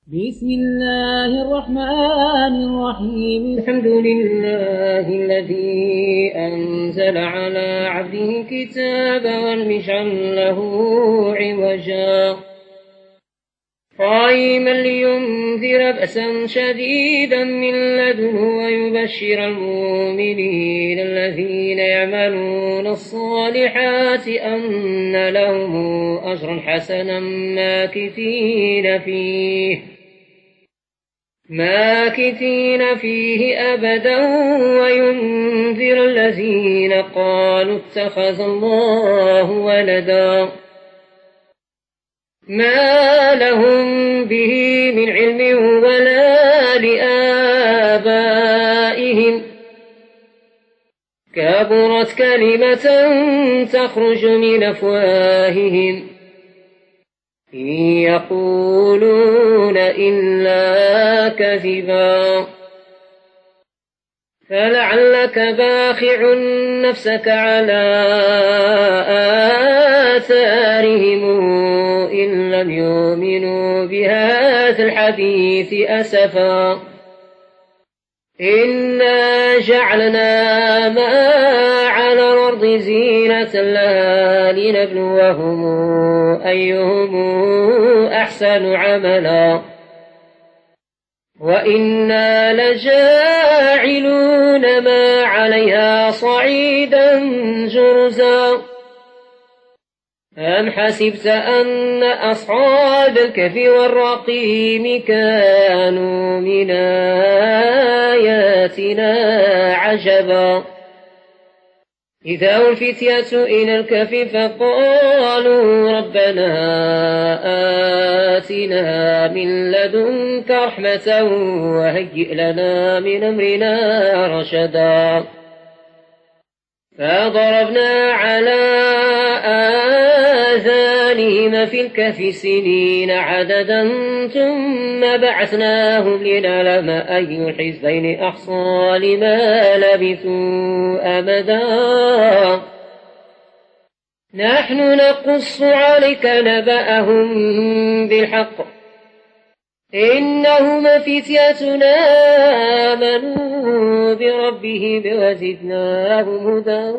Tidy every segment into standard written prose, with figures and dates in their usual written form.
بسم الله الرحمن الرحيم. الحمد لله الذي أنزل على عبده الكتاب ولم يجعل له عوجا قائما لينذر بأسا شديدا من لدنه ويبشر المؤمنين الذين يعملون الصالحات أن لهم أجرا حسنا ماكثين فيه أبدا وينذر الذين قالوا اتخذ الله ولدا ما لهم به من علم ولا لآبائهم كبرت كلمة تخرج من أفواههم إن يقولون إلا كذبا فلعلك باخع نفسك على آثارهم إن لم يؤمنوا بهذا الحديث أسفا إنا جعلنا ما على الأرض زينة لها لنبلوهم أيهم أحسن عملا وإنا لجاعلون ما عليها صعيدا جرزا أم حسبت أن أصحاب الكهف والرقيم كانوا من آياتنا عجبا إذا الفتية إلى الكهف فقالوا ربنا آتنا من لدنك رحمة وهيئ لنا من أمرنا رشدا فضربنا على آذانهم في الكهف سنين عددا ثم بعثناهم لنعلم أي الحزبين أحصى لما لبثوا أمدا نحن نقص عليك نبأهم بالحق إنهم فتيتنا آمنوا بربهم وزدناهم هدى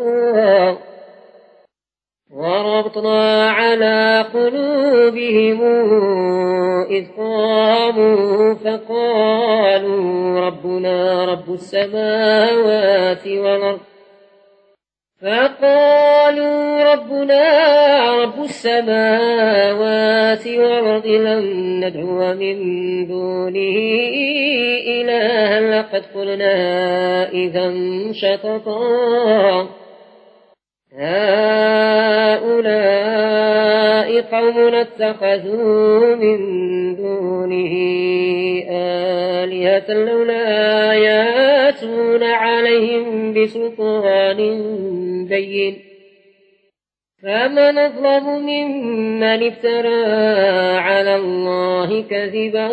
وربطنا على قلوبهم إذ قاموا فقالوا ربنا رب السماوات والأرض لن ندعو من دونه إلها لقد قلنا إذا شططا هؤلاء قوم اتخذوا من دونه آلهة لولا يأتون عليهم بسلطان بين فمن أظلم ممن افترى على الله كذبا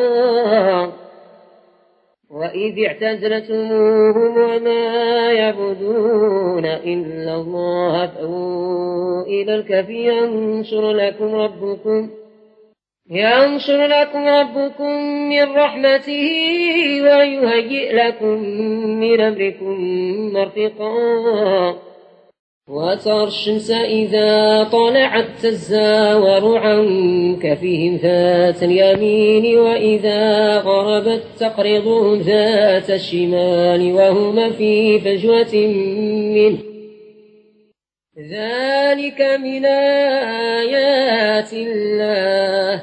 وإذ اعتزلتموهم وما يعبدون إلا الله فأووا إلى الكهف ينشر لكم ربكم من رحمته ويهيئ لكم من أمركم مرفقا وترى الشمس إذا طلعت تزاور عن كهفهم ذات اليمين وإذا غربت تقرضهم ذات الشمال وهما في فجوة منه ذلك من آيات الله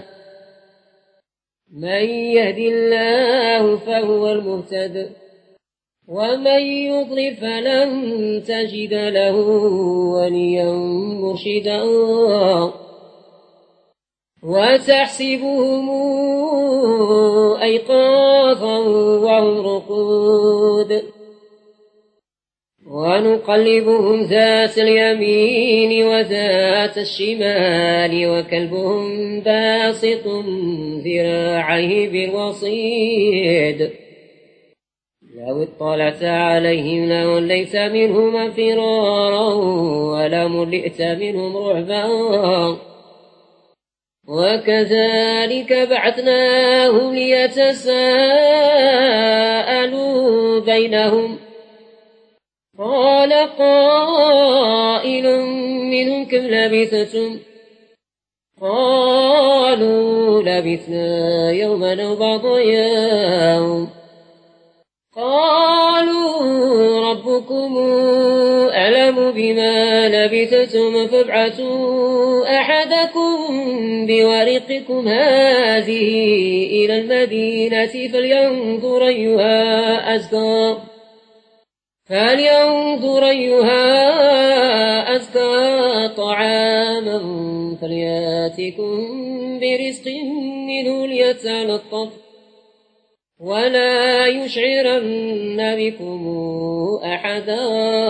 من يهد الله فهو المهتد ومن يضلل فلن تجد له وليا مرشدا وتحسبهم أيقاظا وهم رقود ونقلبهم ذات اليمين وذات الشمال وكلبهم باسط ذراعيه بالوصيد لو اطلعت عليهم لوليت منهم فرارا ولملئت منهم رعبا وكذلك بعثناهم ليتساءلوا بينهم قال قائل منهم كم لبثتم قالوا لبثنا يوما أو بعض يوم قالوا ربكم أعلم بما لبثتم فابعثوا أحدكم بورقكم هذه إلى المدينة فلينظر أيها أزكى طعاما فلياتكم برزق منه ليتلطف ولا يشعرن بكم أحدا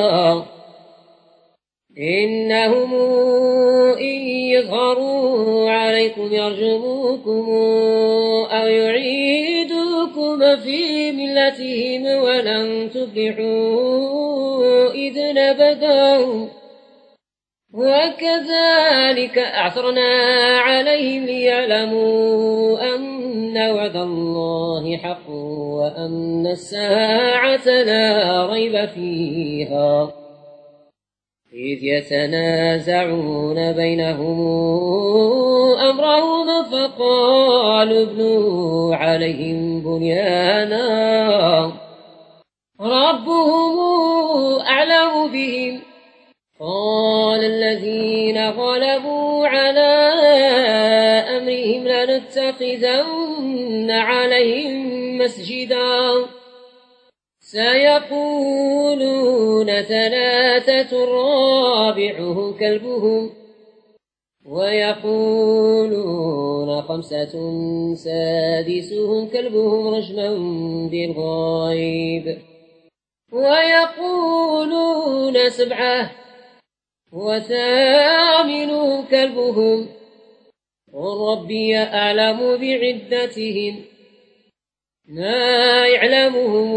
إنهم إن يظهروا عليكم يرجموكم أو يعيدوكم في ملتهم ولن تفلحوا إذن أبدا وكذلك أعثرنا عليهم ليعلموا أن وعد الله حق وأن الساعة لا ريب فيها إذ يتنازعون بينهم أمرهم فقالوا ابنوا عليهم بنيانا ربهم أعلم بهم قال الذين غلبوا على أمرهم لنتخذن عليهم مسجدا سيقولون ثلاثة رابعهم كلبهم ويقولون خمسة سادسهم كلبهم رجما بالغيب ويقولون سبعة وثامنهم كلبهم قل ربي أعلم بعدتهم ما يعلمهم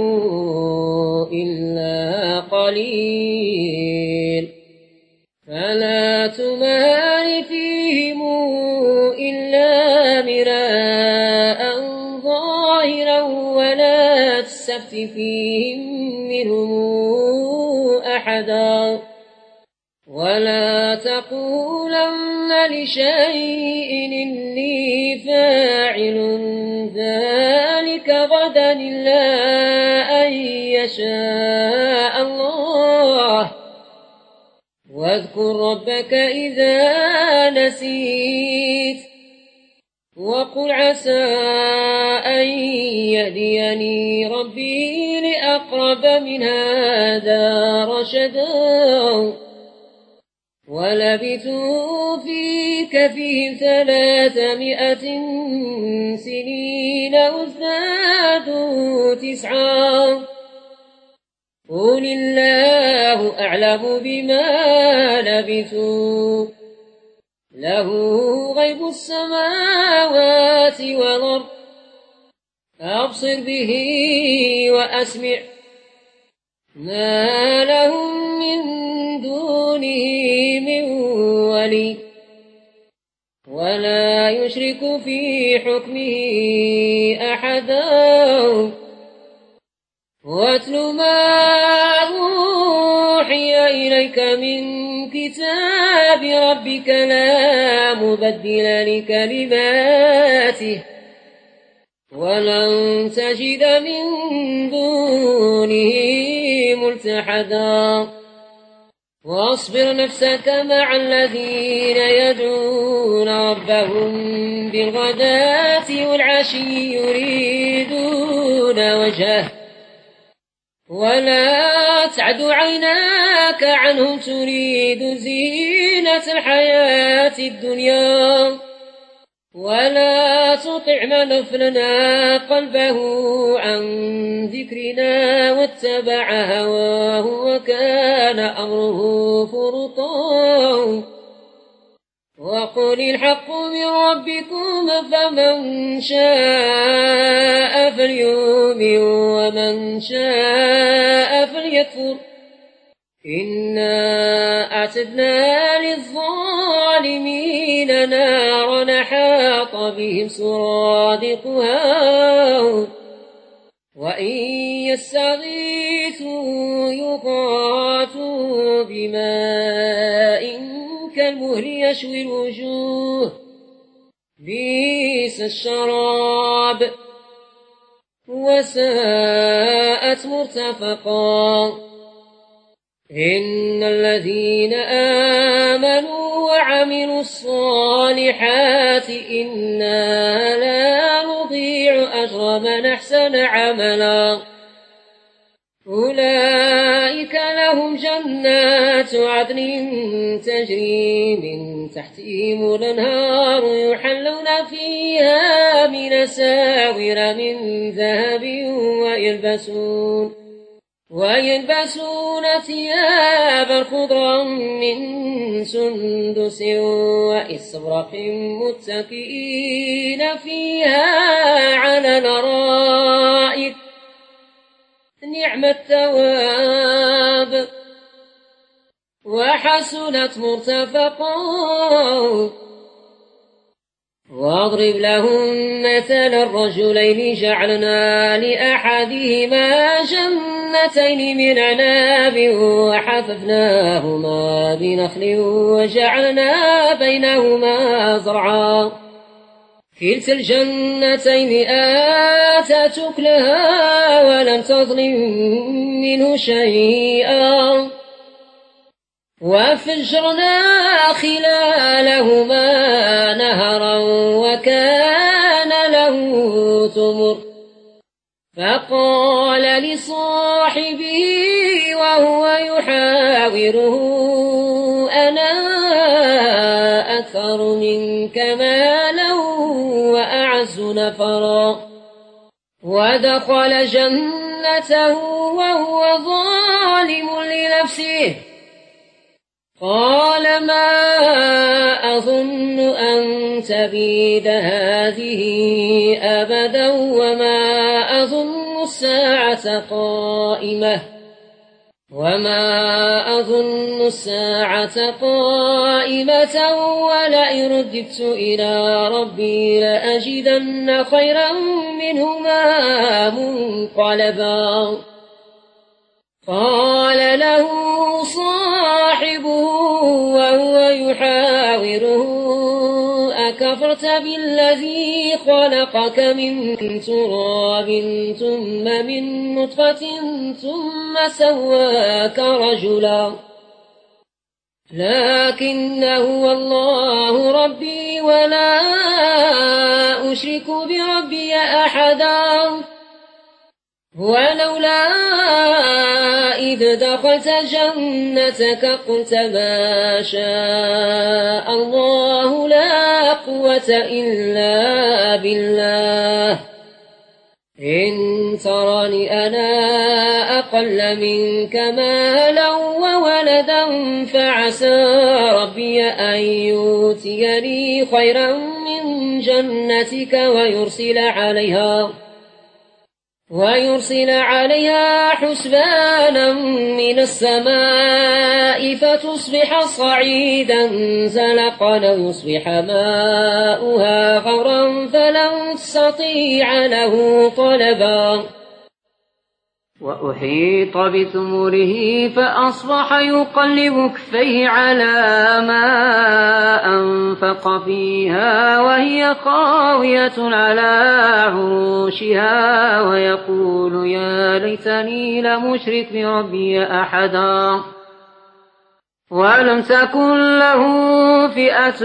إلا قليل فلا تمار فيهم إلا مراء ظاهرا ولا تستفت فيهم منهم أحدا ولا تقولن لشيء إني فاعل ذلك غدا إلا أن يشاء الله واذكر ربك إذا نسيت وقل عسى أن يهديني ربي لأقرب من هذا رشدا ولبثوا في كهفهم 300 سنين وازدادوا 9 قل الله أعلم بما لبثوا له غيب السماوات والأرض أبصر به وأسمع ما لهم من دونه من ولي ولا يشرك في حكمه أحدا واتل ما أوحي إليك من كتاب ربك لا مبدل لكلماته ولن تجد من دونه ملتحدا واصبر نفسك مع الذين يدعون ربهم بالغداة والعشي يريدون وجهه ولا تعد عيناك عنهم تريد زينة الحياة الدنيا ولا تطع من أغفلنا قلبه عن ذكرنا واتبع هواه وكان أمره فرطا وقل الحق من ربكم فمن شاء فليؤمن ومن شاء فليكفر إنا أعتدنا للظالمين نارا حامية بهم سرادقها وإن يستغيثوا يغاثوا بماء كالمهل يشوي الوجوه بئس الشراب وساءت مرتفقا إن الذين آمنوا وعملوا الصالحات إنا لا نضيع أجر من أحسن عملا أولئك لهم جنات عدن تجري من تحتهم الأنهار يحلون فيها من أساور من ذهب ويلبسون ثيابا خضرا من سندس وإستبرق متكئين فيها على الأرائك نعم الثواب وحسنت مرتفقا واضرب لهم مثل الرجلين جعلنا لأحدهما جنتين من عناب وحففناهما بنخل وجعلنا بينهما زرعا كلتا الجنتين آتت أكلها ولم تظلم منه شيئا وفجرنا خلالهما نهرا وكان له ثمر فقال لصاحبه وهو يحاوره أنا أكثر منك مالا وأعز نفرا ودخل جنته وهو ظالم لنفسه قال ما أظن أن تبيد هذه أبدا وما أظن الساعة قائمة ولئن رددت إلى ربي لأجدن خيرا منهما منقلبا قال له صاحبه وهو يحاوره أكفرت بالذي خلقك من تراب ثم من نطفة ثم سواك رجلا لكن هو الله ربي ولا أشرك بربي أحدا ولولا إذ دخلت جنتك قلت ما شاء الله لا قوة إلا بالله إن ترني أنا أقل منك مالا وولدا فعسى ربي أن يؤتيني خيرا من جنتك ويرسل عليها حسبانا من السماء فتصبح صعيدا زلقا أو يصبح ماؤها غورا فلن تستطيع له طلبا وأحيط بثمره فأصبح يقلب كفيه على ما أنفق فيها وهي خاوية على عروشها ويقول يا ليتني لم أشرك بربي أحدا ولم تكن له فئة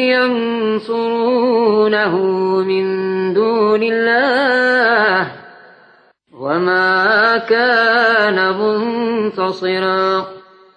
ينصرونه من دون الله وما كان منتصرا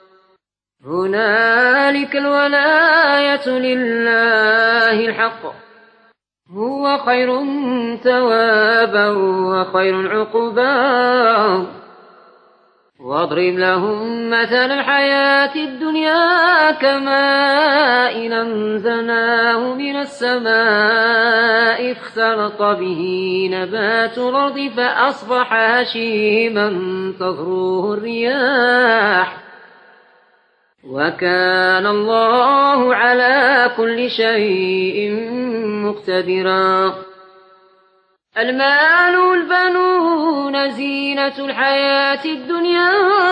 هنالك الولاية لله الحق هو خير ثوابا وخير عقبا واضرب لهم مثل الحياة الدنيا كماء أنزلناه من السماء اختلط به نبات الأرض فأصبح هشيما تذروه الرياح وكان الله على كل شيء مقتدرا. المال والبنون زينة الحياة الدنيا،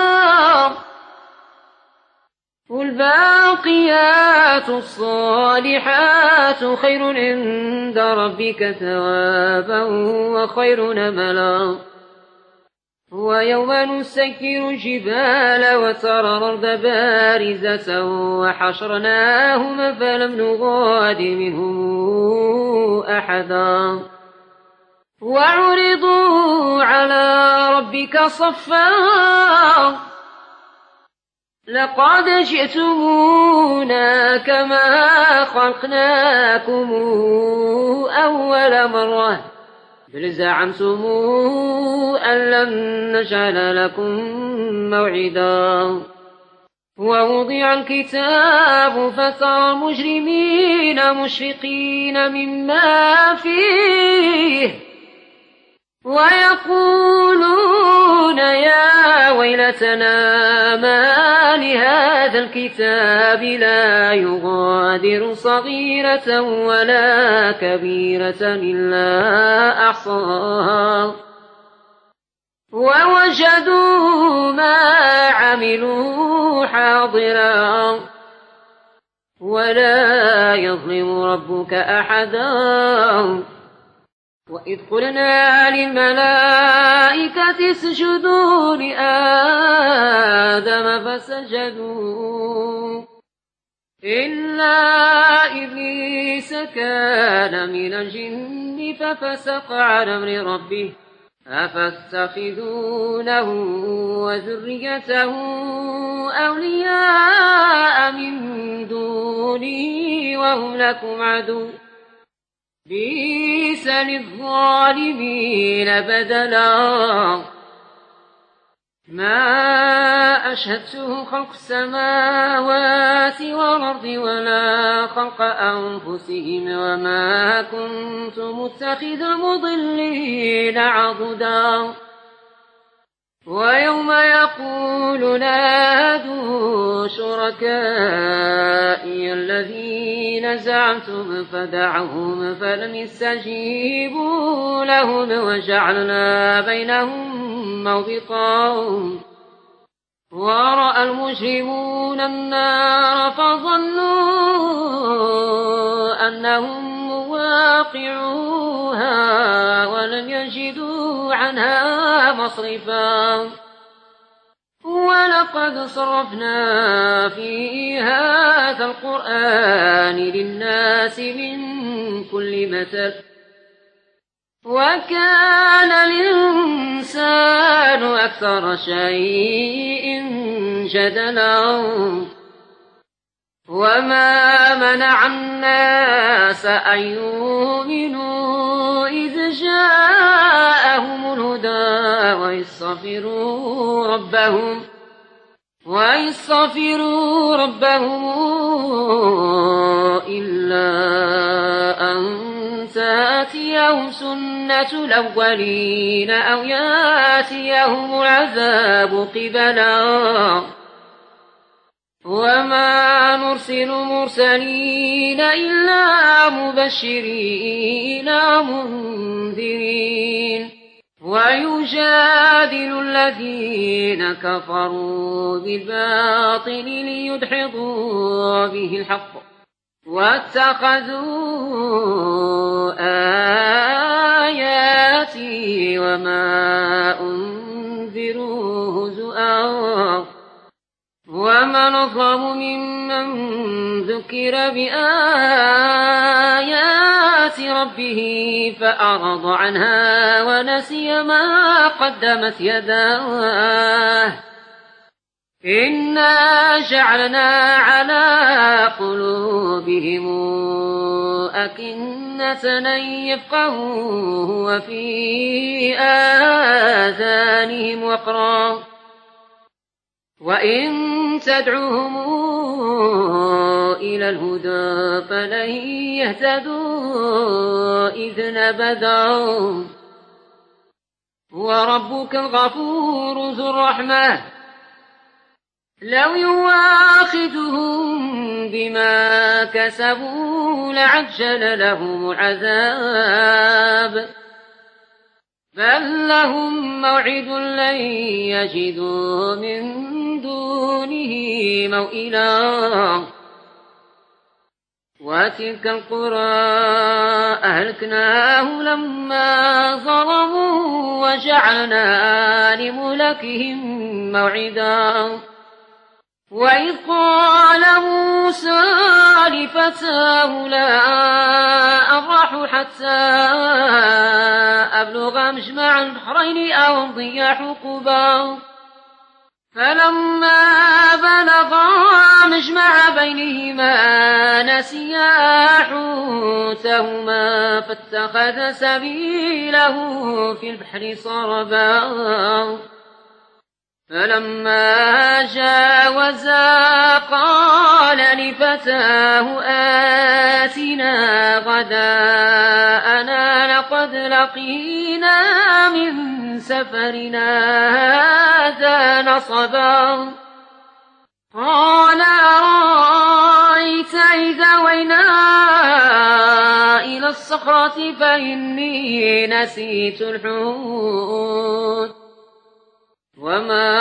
والباقيات الصالحات خير عند ربك ثوابا وخير نملا. ويوم نسكر الجبال وترى الأرض بارزة وحشرناهم فلم نغادر منهم أحدا وعرضوا على ربك صفا لقد جئتمونا كما خلقناكم أول مرة بل زعمتم أن لن نجعل لكم موعدا. ووضع الكتاب فترى المجرمين مشفقين مما فيه ويقولون يا ويلتنا ما لهذا الكتاب لا يغادر صغيرة ولا كبيرة إلا أحصاها ووجدوا ما عملوا حاضرا ولا يظلم ربك أحدا. وإذ قلنا للملائكة اسجدوا لآدم فسجدوا إلا إبليس كان من الجن ففسق عن أمر ربه أفتخذونه وذريته أولياء من دوني وهم لكم عدو بئس للظالمين بدلا. ما أشهدتهم خلق السماوات والأرض ولا خلق أنفسهم وما كنت متخذ المضلين عضدا. ويوم يقول نادوا شركائي الذين زعمتم فدعوهم فلم يستجيبوا لهم وجعلنا بينهم موبقا. ورأى المجرمون النار فظنوا أنهم مواقعوها ولم يجدوا عنها مصرفا. ولقد صرفنا في هذا القرآن للناس من كل مثل وكان الإنسان أكثر شيء جدلا. وما منع الناس أن يؤمنوا إذ جاءهم الهدى ويستغفروا ربهم إلا أن تأتيهم سنة الأولين أو يأتيهم العذاب قبلا. وما نرسل مرسلين إلا مبشرين منذرين ويجادل الذين كفروا بالباطل ليدحضوا به الحق واتخذوا آياتي وما أنذروا هزؤا. ومن أظلم ممن ذكر بآيات ربه فأعرض عنها ونسي ما قدمت يداه إنا جعلنا على قلوبهم أكنة أن يفقهوه وفي آذانهم وقرا وإن تدعوهم إلى الهدى فلن يهتدوا إذ أبدا. وربك الغفور ذو الرحمة لو يواخذهم بما كسبوا لعجل لهم العذاب بل لهم موعد لن يجدوا من دونه موئلا وتلك القرى أهلكناهم لما ظلموا وجعلنا لملكهم موعدا وإذ قال موسى لفتاه لا أبرح حتى أبلغ مجمع البحرين أو أمضي حقبا فلما بلغا مجمع بينهما نسيا حوتهما فاتخذ سبيله في البحر سربا فلما جاوزا قال لفتاه آتنا غداءنا لقد لقينا من سفرنا هذا نصبا قال أرأيت إذا وينا إلى الصخرة فإني نسيت الحوت وما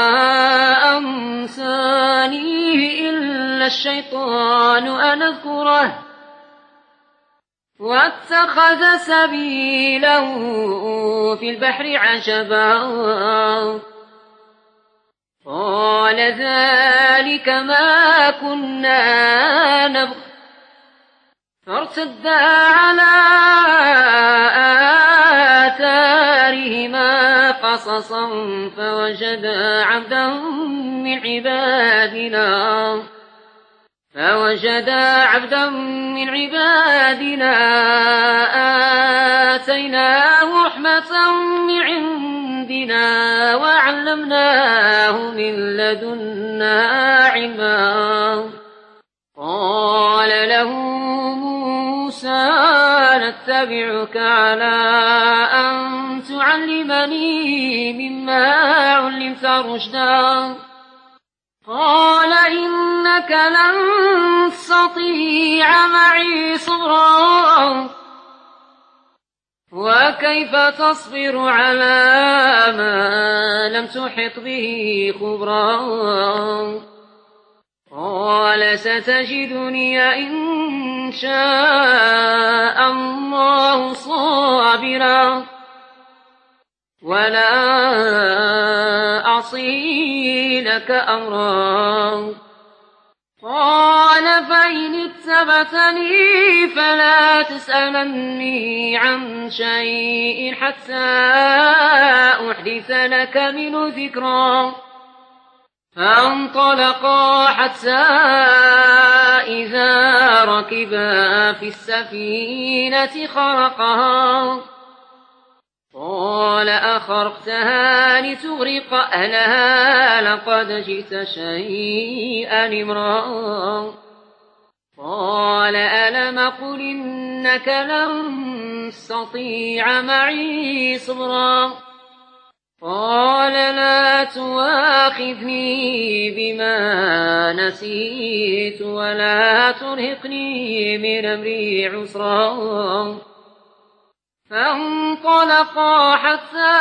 أنسانيه إلا الشيطان أن أذكره واتخذ سبيله في البحر عجبا قال ذلك ما كنا نبغي فارتدا على آثارهما قصصا فوجدا عبدا من عبادنا آتيناه رحمة من عندنا وعلمناه من لدنا علما قال له موسى نتبعك على أن تعلمني مما علمت رشدا قال إنك لن تستطيع معي صبرا وكيف تصبر على ما لم تحط به خبرا قال ستجدني إن شاء الله صابرا ولا أعصي لك أمرا قال فإن اتبعتني فلا تسألني عن شيء حتى أحدث لك منه ذكرا فانطلقا حتى إذا ركبا في السفينة خرقها قال أخرقتها لتغرق أهلها لقد جئت شيئا إمرا قال ألم قل إنك لن تستطيع معي صبرا قال لا تواخذني بما نسيت ولا ترهقني من أمري عسرا فانطلقا حتى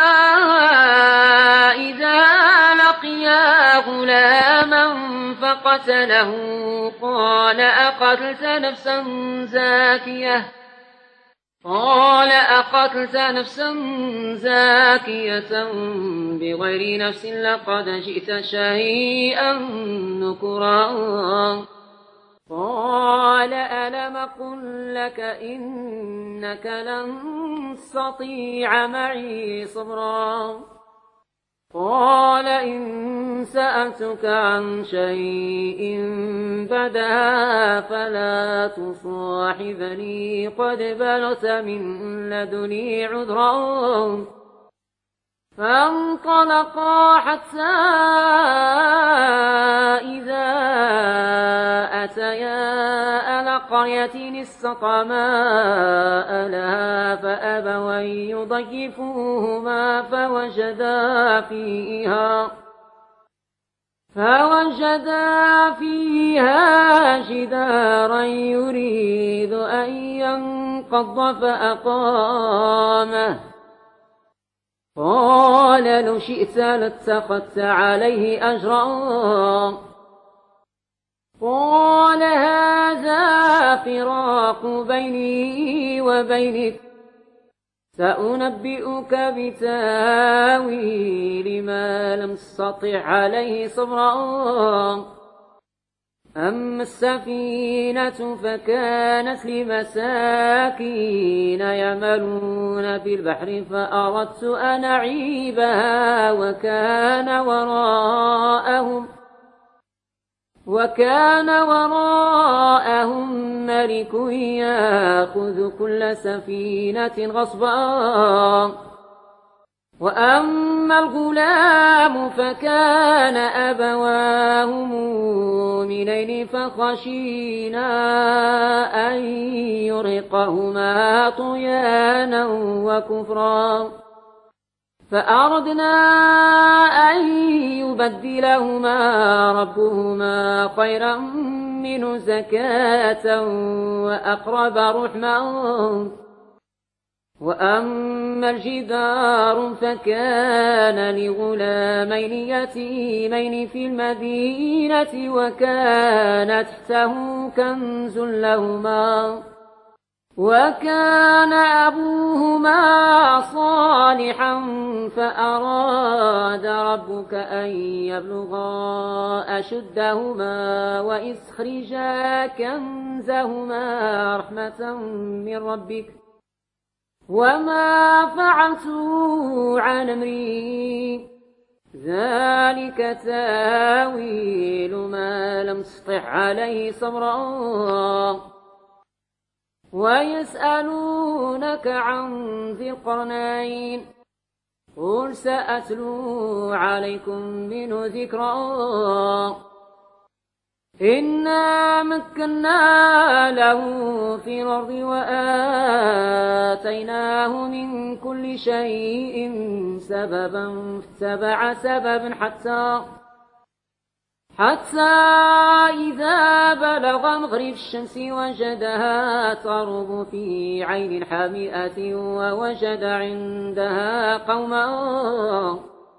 إذا لقيا غلاما فقتله قال أقتلت نفسا زاكية بغير نفس لقد جئت شيئا نكرا قال ألم قل لك إنك لن تستطيع معي صبرا قال إن سألتك عن شيء بدها فلا تصاحبني قد بلغت من لدني عذرا فانطلقا حتى إذا أتيا أهل قرية استطعما أهلها فأبوا أن يضيفوهما فوجدا فيها جدارا يريد أن ينقض فأقامه قال لو شئت لاتخذت عليه أجرا قال هذا فراق بيني وبينك سأنبئك بتاويل ما لم تستطع عليه صبرا أما السفينة فكانت لمساكين يعملون في البحر فأردت أن أعيبها وكان وراءهم ملك يأخذ كل سفينة غصبا وأما الغلام فكان أبواه مؤمنين فخشينا أن يرهقهما طغيانا وكفرا فأردنا أن يبدلهما ربهما خيرا منه زكاة وأقرب رحما وأما الجدار فكان لغلامين يتيمين في المدينة وكان تحته كنز لهما وكان أبوهما صالحا فأراد ربك أن يبلغا أشدهما ويستخرجا كنزهما رحمة من ربك وما فعلته عن أمري ذلك تاويل ما لم تسطع عليه صبرا ويسألونك عن ذي القرنين قل سأتلو عليكم منه ذكرا إنا مكنا له في الأرض وآتيناه من كل شيء سببا فاتبع سببا حتى إذا بلغ مغرب الشمس وجدها تغرب في عين حامئة ووجد عندها قوما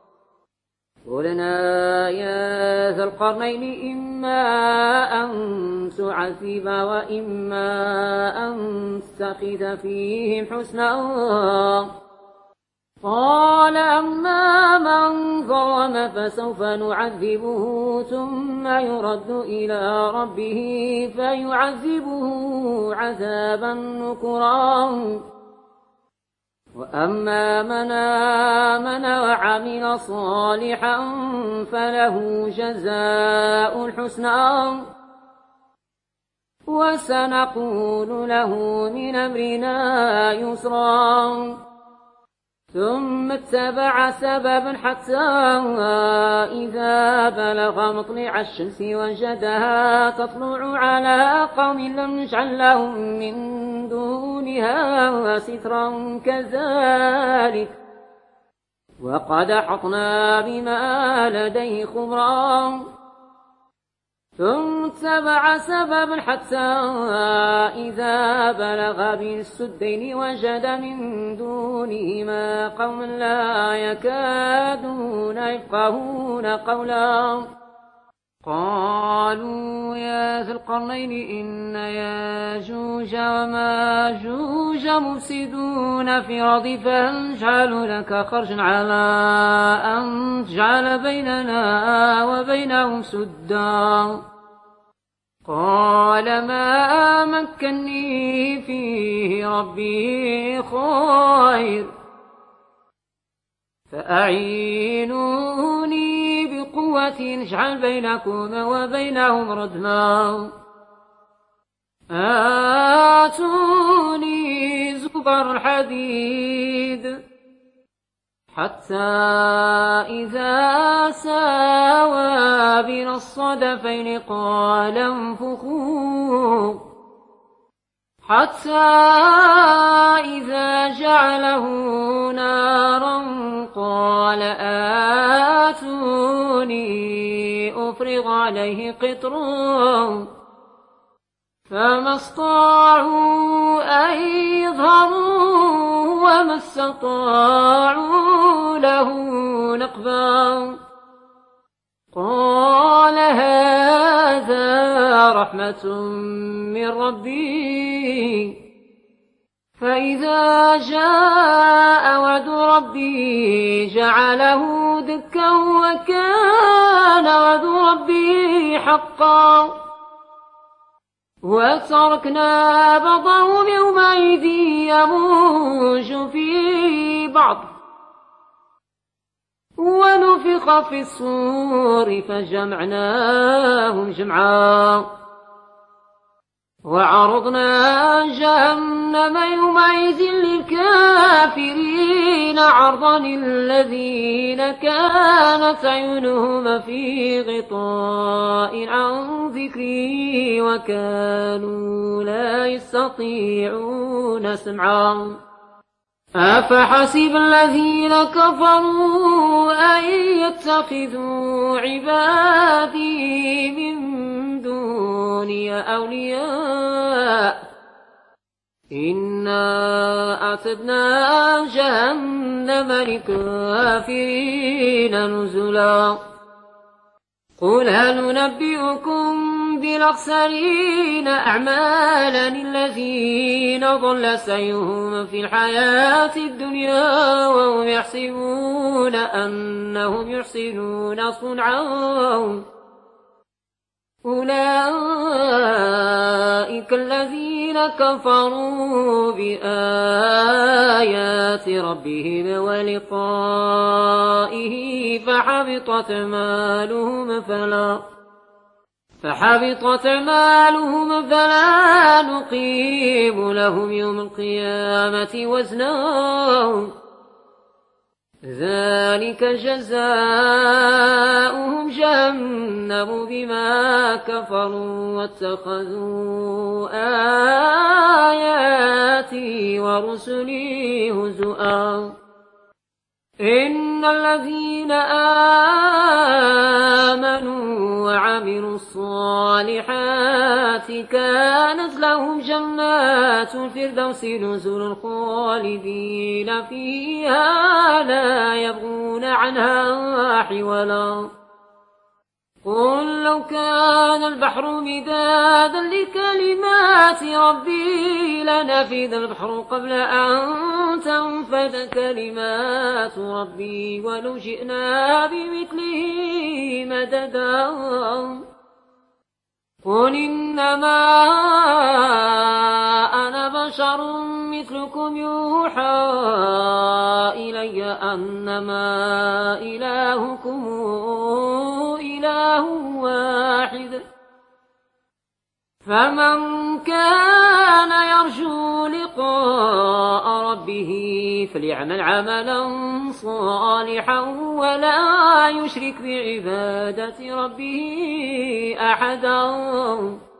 قلنا يا ذا القرنين إما أن تعذب وإما أن تتخذ فيهم حسنا قال أما من ظلم فسوف نعذبه ثم يرد إلى ربه فيعذبه عذابا نكرا وأما من آمن وعمل صالحا فله جزاء الحسنى وسنقول له من أمرنا يسرا ثم اتبع سببا حتى إذا بلغ مطلع الشمس وجدها تطلع على قوم لم نجعل لهم من دونها سترا كذلك وقد أحطنا بما لديه خبرا ثم اتبع سببا حتى إذا بلغ بالسدين وجد من دونهما قوما لا يكادون يفقهون قولا قالوا يا ذا القرنين إن ياجوج وماجوج مفسدون في الأرض فهل نجعل لك خرجا على أن تجعل بيننا وبينهم سدا قال ما مكني فيه ربي خير فأعينوني بقوة نجعل بينكم وبينهم ردما آتوني زبر الحديد حتى إذا ساوى بين الصدفين قال انفخوا حتى إذا جعله نارا قال آتوني يسبغ عليه قطر فما استطاعوا أن يظهروا وما استطاعوا له نقبا قال هذا رحمة من ربي فإذا جاء وعد ربي جعله دكا وكان وعد ربي حقا وتركنا بعضهم يومئذ يموج في بعض ونفخ في الصور فجمعناهم جمعا وعرضنا جهنم يومئذ للكافرين عرضا الذين كانت عيونهم في غطاء عن ذكري وكانوا لا يستطيعون سمعا أفحسب الذين كفروا أن يتخذوا عبادي من دوني أولياء إنا أعتدنا جهنم للكافرين نزلا قل هل ننبئكم بالأخسرين أعمالا الذين ضل سعيهم في الحياة الدنيا وهم يحسبون أنهم يحسنون صنعا أولئك الذين كفروا بآيات ربهم ولقائه فحبطت أعمالهم فلا نقيم لهم يوم القيامة وزنا ذلك جزاؤهم جهنم بما كفروا واتخذوا آياتي ورسلي هزؤا إن الذين آمنوا وعملوا الصالحات كانت لهم جنات الفردوس نزلا خالدين فيها لا يبغون عنها حولا قل لو كان البحر مدادا لكلمات ربي لنفد البحر قبل أن تنفد كلمات ربي ولو جئنا بمثله مددا قل إنما أنا بشر مثلكم يوحى إلي أنما إلهكم إله واحد فمن كان يرجو لقاء ربه فليعمل عملا صالحا ولا يشرك بعبادة ربه أحدا